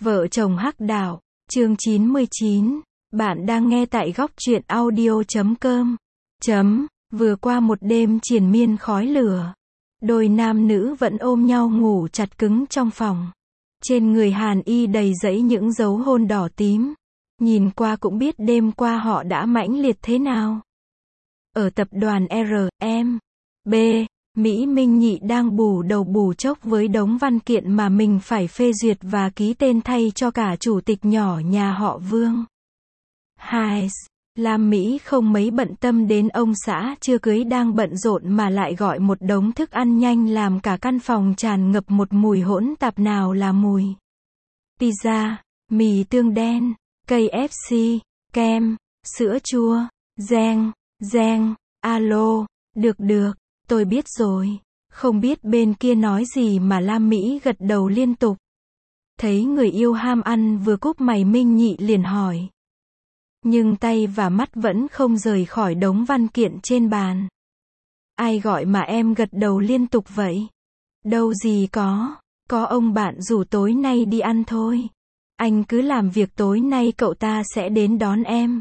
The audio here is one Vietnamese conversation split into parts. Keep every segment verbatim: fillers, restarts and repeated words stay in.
Vợ chồng Hắc Đạo, chương chín mươi chín. Bạn đang nghe tại góc truyện audio chấm com. Chấm, vừa qua một đêm triền miên khói lửa. Đôi nam nữ vẫn ôm nhau ngủ chặt cứng trong phòng. Trên người Hàn Y đầy dẫy những dấu hôn đỏ tím. Nhìn qua cũng biết đêm qua họ đã mãnh liệt thế nào. Ở tập đoàn R, M, B, Mỹ Minh Nhị đang bù đầu bù chốc với đống văn kiện mà mình phải phê duyệt và ký tên thay cho cả chủ tịch nhỏ nhà họ Vương. Hai, Lam Mỹ không mấy bận tâm đến ông xã chưa cưới đang bận rộn mà lại gọi một đống thức ăn nhanh làm cả căn phòng tràn ngập một mùi hỗn tạp, nào là mùi pizza, mì tương đen, K F C, kem, sữa chua, reng, reng, alo, được được, tôi biết rồi. Không biết bên kia nói gì mà Lam Mỹ gật đầu liên tục. Thấy người yêu ham ăn vừa cúp mày, Minh Nhị liền hỏi. Nhưng tay và mắt vẫn không rời khỏi đống văn kiện trên bàn. Ai gọi mà em gật đầu liên tục vậy? Đâu gì có, có ông bạn rủ tối nay đi ăn thôi. Anh cứ làm việc, tối nay cậu ta sẽ đến đón em.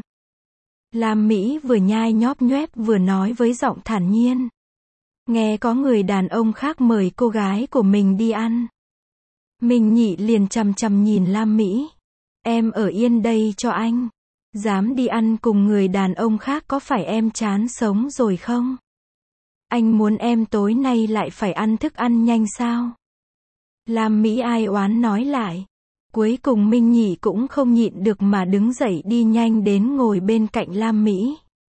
Lam Mỹ vừa nhai nhóp nhoép vừa nói với giọng thản nhiên. Nghe có người đàn ông khác mời cô gái của mình đi ăn. Minh Nhị liền chằm chằm nhìn Lam Mỹ. Em ở yên đây cho anh. Dám đi ăn cùng người đàn ông khác có phải em chán sống rồi không? Anh muốn em tối nay lại phải ăn thức ăn nhanh sao? Lam Mỹ ai oán nói lại. Cuối cùng Minh Nhị cũng không nhịn được mà đứng dậy đi nhanh đến ngồi bên cạnh Lam Mỹ.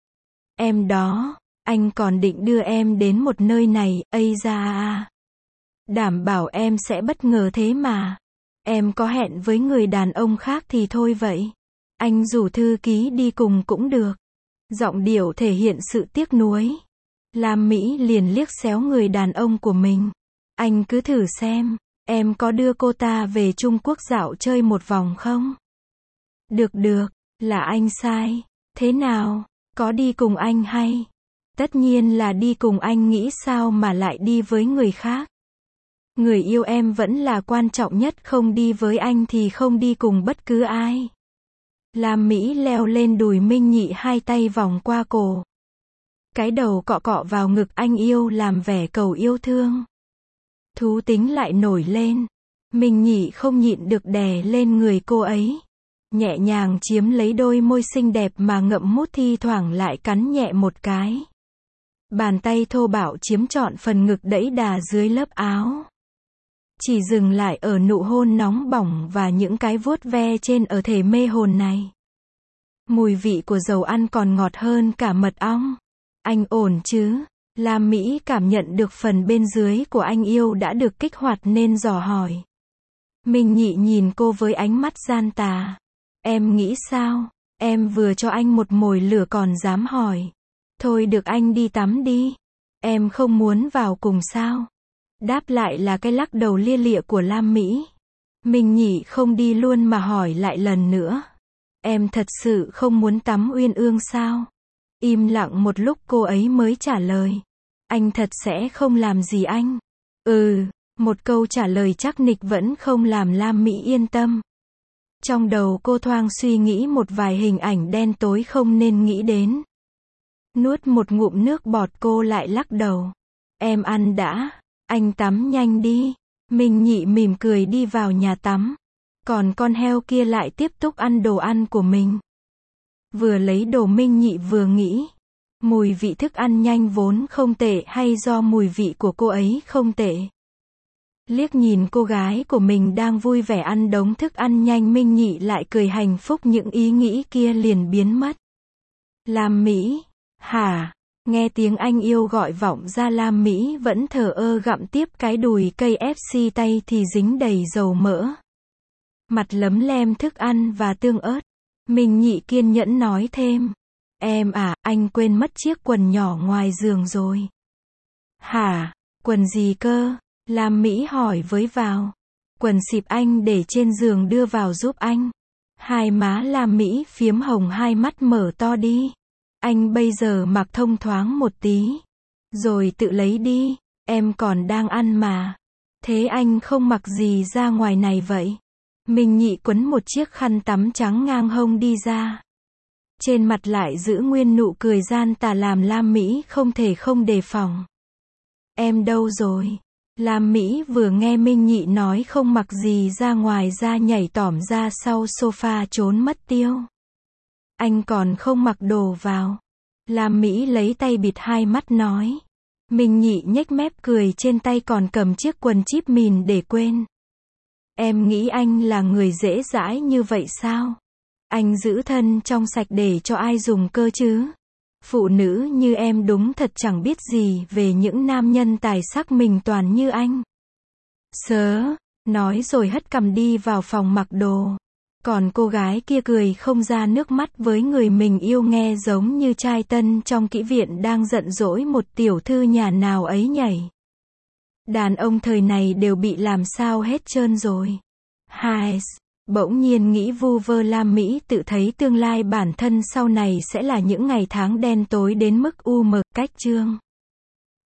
Em đó, anh còn định đưa em đến một nơi này, ây da à. Đảm bảo em sẽ bất ngờ thế mà. Em có hẹn với người đàn ông khác thì thôi vậy. Anh rủ thư ký đi cùng cũng được. Giọng điệu thể hiện sự tiếc nuối. Lam Mỹ liền liếc xéo người đàn ông của mình. Anh cứ thử xem, em có đưa cô ta về Trung Quốc dạo chơi một vòng không? Được được, là anh sai. Thế nào, có đi cùng anh hay? Tất nhiên là đi cùng anh, nghĩ sao mà lại đi với người khác? Người yêu em vẫn là quan trọng nhất, không đi với anh thì không đi cùng bất cứ ai. Lam Mỹ leo lên đùi Minh Nhị, hai tay vòng qua cổ. Cái đầu cọ cọ vào ngực anh yêu làm vẻ cầu yêu thương. Thú tính lại nổi lên. Minh Nhị không nhịn được đè lên người cô ấy. Nhẹ nhàng chiếm lấy đôi môi xinh đẹp mà ngậm mút, thi thoảng lại cắn nhẹ một cái. Bàn tay thô bạo chiếm trọn phần ngực đẫy đà dưới lớp áo. Chỉ dừng lại ở nụ hôn nóng bỏng và những cái vuốt ve trên ở thể mê hồn này. Mùi vị của dầu ăn còn ngọt hơn cả mật ong. Anh ổn chứ? Lam Mỹ cảm nhận được phần bên dưới của anh yêu đã được kích hoạt nên dò hỏi. Minh Nhị nhìn cô với ánh mắt gian tà. Em nghĩ sao? Em vừa cho anh một mồi lửa còn dám hỏi. Thôi được, anh đi tắm đi. Em không muốn vào cùng sao? Đáp lại là cái lắc đầu lia lịa của Lam Mỹ. Minh Nhị không đi luôn mà hỏi lại lần nữa. Em thật sự không muốn tắm uyên ương sao? Im lặng một lúc cô ấy mới trả lời. Anh thật sẽ không làm gì anh. Ừ, một câu trả lời chắc nịch vẫn không làm Lam Mỹ yên tâm. Trong đầu cô thoáng suy nghĩ một vài hình ảnh đen tối không nên nghĩ đến. Nuốt một ngụm nước bọt, cô lại lắc đầu. Em ăn đã, anh tắm nhanh đi. Minh Nhị mỉm cười đi vào nhà tắm. Còn con heo kia lại tiếp tục ăn đồ ăn của mình. Vừa lấy đồ, Minh Nhị vừa nghĩ. Mùi vị thức ăn nhanh vốn không tệ hay do mùi vị của cô ấy không tệ? Liếc nhìn cô gái của mình đang vui vẻ ăn đống thức ăn nhanh, Minh Nhị lại cười hạnh phúc, những ý nghĩ kia liền biến mất. Lam Mỹ, hả? Nghe tiếng anh yêu gọi vọng ra, Lam Mỹ vẫn thờ ơ gặm tiếp cái đùi K F C, tay thì dính đầy dầu mỡ. Mặt lấm lem thức ăn và tương ớt. Minh Nhị kiên nhẫn nói thêm. Em à, anh quên mất chiếc quần nhỏ ngoài giường rồi. Hả? Quần gì cơ? Lam Mỹ hỏi với vào. Quần xịp anh để trên giường, đưa vào giúp anh. Hai má Lam Mỹ phiếm hồng, hai mắt mở to đi. Anh bây giờ mặc thông thoáng một tí. Rồi tự lấy đi, em còn đang ăn mà. Thế anh không mặc gì ra ngoài này vậy? Minh Nhị quấn một chiếc khăn tắm trắng ngang hông đi ra. Trên mặt lại giữ nguyên nụ cười gian tà làm Lam Mỹ không thể không đề phòng. Em đâu rồi? Lam Mỹ vừa nghe Minh Nhị nói không mặc gì ra ngoài ra nhảy tỏm ra sau sofa trốn mất tiêu. Anh còn không mặc đồ vào. Lam Mỹ lấy tay bịt hai mắt nói. Minh Nhị nhếch mép cười trên tay còn cầm chiếc quần chíp mìn để quên. Em nghĩ anh là người dễ dãi như vậy sao? Anh giữ thân trong sạch để cho ai dùng cơ chứ? Phụ nữ như em đúng thật chẳng biết gì về những nam nhân tài sắc mình toàn như anh. Sớ, nói rồi hất cằm đi vào phòng mặc đồ. Còn cô gái kia cười không ra nước mắt với người mình yêu nghe giống như trai tân trong kỹ viện đang giận dỗi một tiểu thư nhà nào ấy nhảy. Đàn ông thời này đều bị làm sao hết trơn rồi. Hai, bỗng nhiên nghĩ vu vơ Lam Mỹ tự thấy tương lai bản thân sau này sẽ là những ngày tháng đen tối đến mức u mờ. Cách chương